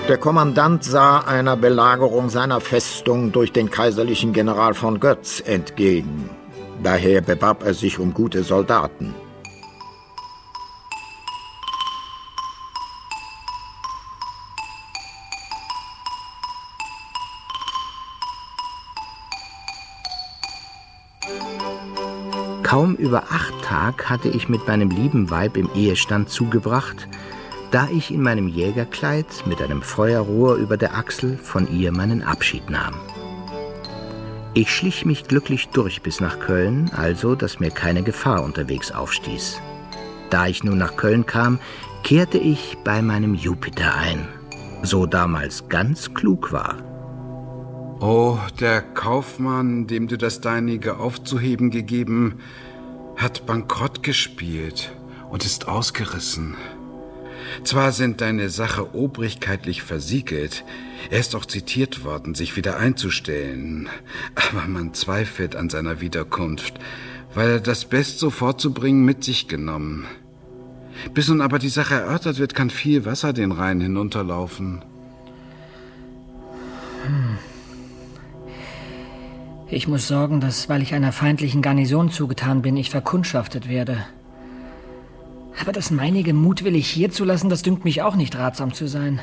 Der Kommandant sah einer Belagerung seiner Festung durch den kaiserlichen General von Götz entgegen. Daher bewarb er sich um gute Soldaten. Kaum über 8 Tage hatte ich mit meinem lieben Weib im Ehestand zugebracht, da ich in meinem Jägerkleid mit einem Feuerrohr über der Achsel von ihr meinen Abschied nahm. Ich schlich mich glücklich durch bis nach Köln, also dass mir keine Gefahr unterwegs aufstieß. Da ich nun nach Köln kam, kehrte ich bei meinem Jupiter ein, so damals ganz klug war. Oh, der Kaufmann, dem du das Deinige aufzuheben gegeben, hat bankrott gespielt und ist ausgerissen. Zwar sind deine Sache obrigkeitlich versiegelt, er ist auch zitiert worden, sich wieder einzustellen, aber man zweifelt an seiner Wiederkunft, weil er das Best so vorzubringen mit sich genommen. Bis nun aber die Sache erörtert wird, kann viel Wasser den Rhein hinunterlaufen. Ich muss sorgen, dass, weil ich einer feindlichen Garnison zugetan bin, ich verkundschaftet werde. Aber das meinige mutwillig hier zu lassen, das dünkt mich auch nicht ratsam zu sein.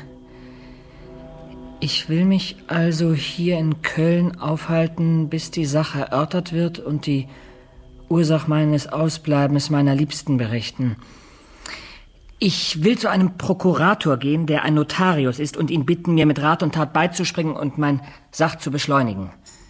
Ich will mich also hier in Köln aufhalten, bis die Sache erörtert wird und die Ursache meines Ausbleibens meiner Liebsten berichten. Ich will zu einem Prokurator gehen, der ein Notarius ist, und ihn bitten, mir mit Rat und Tat beizuspringen und mein Sach zu beschleunigen.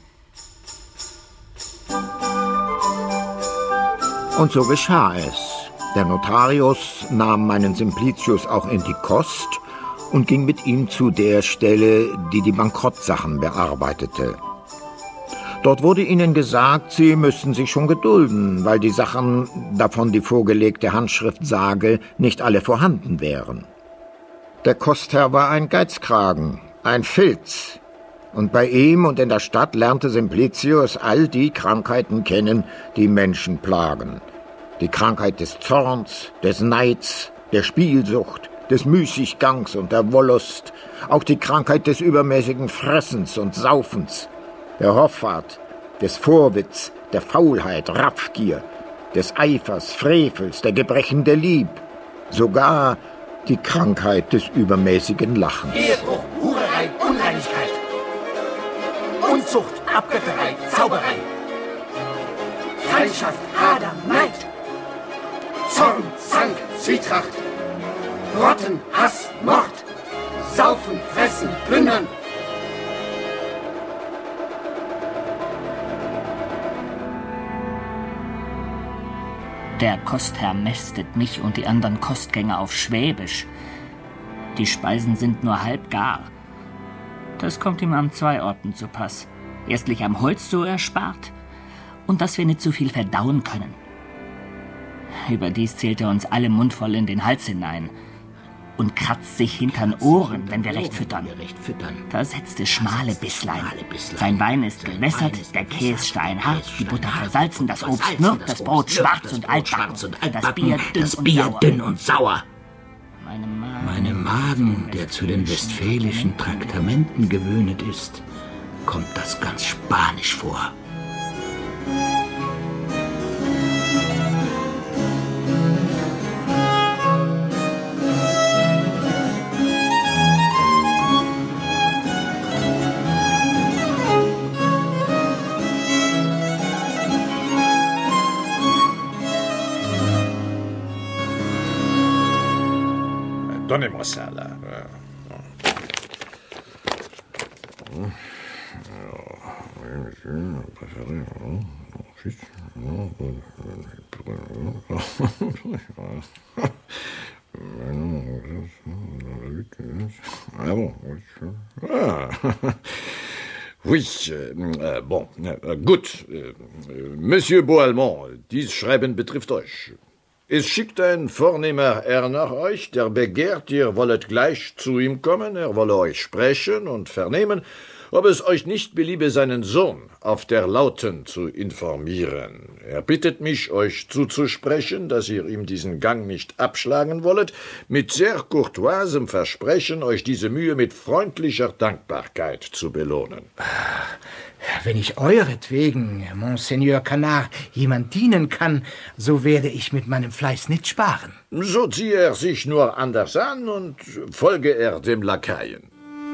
Und so geschah es. Der Notarius nahm meinen Simplicius auch in die Kost und ging mit ihm zu der Stelle, die die Bankrottsachen bearbeitete. Dort wurde ihnen gesagt, sie müssten sich schon gedulden, weil die Sachen, davon die vorgelegte Handschrift sage, nicht alle vorhanden wären. Der Kostherr war ein Geizkragen, ein Filz. Und bei ihm und in der Stadt lernte Simplicius all die Krankheiten kennen, die Menschen plagen. Die Krankheit des Zorns, des Neids, der Spielsucht, des Müßiggangs und der Wollust, auch die Krankheit des übermäßigen Fressens und Saufens, der Hoffart, des Vorwitz, der Faulheit, Raffgier, des Eifers, Frevels, der Gebrechen der Lieb, sogar die Krankheit des übermäßigen Lachens. Ehebruch, Hurerei, Unreinigkeit, Unzucht, Abgötterei, Zauberei, Feindschaft, Hader, Neid, Zorn, Zank, Zwietracht, Rotten, Hass, Mord, Saufen, Fressen, Plündern. Der Kostherr mästet mich und die anderen Kostgänger auf Schwäbisch. Die Speisen sind nur halb gar. Das kommt ihm an 2 Orten zu Pass. Erstlich am Holz so erspart und dass wir nicht so viel verdauen können. Überdies zählt er uns alle mundvoll in den Hals hinein und kratzt sich hintern Ohren, wenn wir recht füttern. Da setzt es schmale Bisslein. Sein Wein ist gewässert, der Käse steinhart, die Butter versalzen, das Obst mürb, das Brot schwarz und altbacken, das Bier dünn und sauer. Meinem Magen, der zu den westfälischen Traktamenten gewöhnt ist, kommt das ganz spanisch vor. Donnez-moi ça, là. Oui, bon, gut. Monsieur Beauallemand, dies Schreiben betrifft euch. Es schickt ein vornehmer Herr nach euch, der begehrt, ihr wollet gleich zu ihm kommen, er wolle euch sprechen und vernehmen, ob es euch nicht beliebe, seinen Sohn auf der Lauten zu informieren. Er bittet mich, euch zuzusprechen, dass ihr ihm diesen Gang nicht abschlagen wollet, mit sehr courtoisem Versprechen, euch diese Mühe mit freundlicher Dankbarkeit zu belohnen. Wenn ich euretwegen, Monseigneur Canard, jemand dienen kann, so werde ich mit meinem Fleiß nicht sparen. So ziehe er sich nur anders an und folge er dem Lakaien.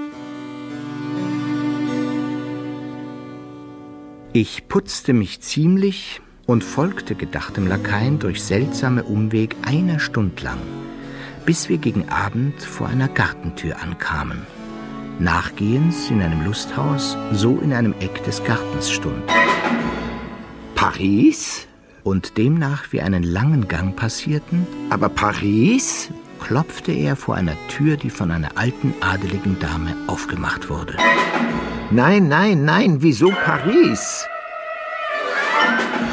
Ich putzte mich ziemlich und folgte gedachtem Lakaien durch seltsame Umweg 1 Stunde lang, bis wir gegen Abend vor einer Gartentür ankamen. Nachgehends in einem Lusthaus, so in einem Eck des Gartens stund. Paris? Und demnach wir einen langen Gang passierten, Aber Paris? klopfte er vor einer Tür, die von einer alten adeligen Dame aufgemacht wurde. Nein, nein, nein, wieso Paris?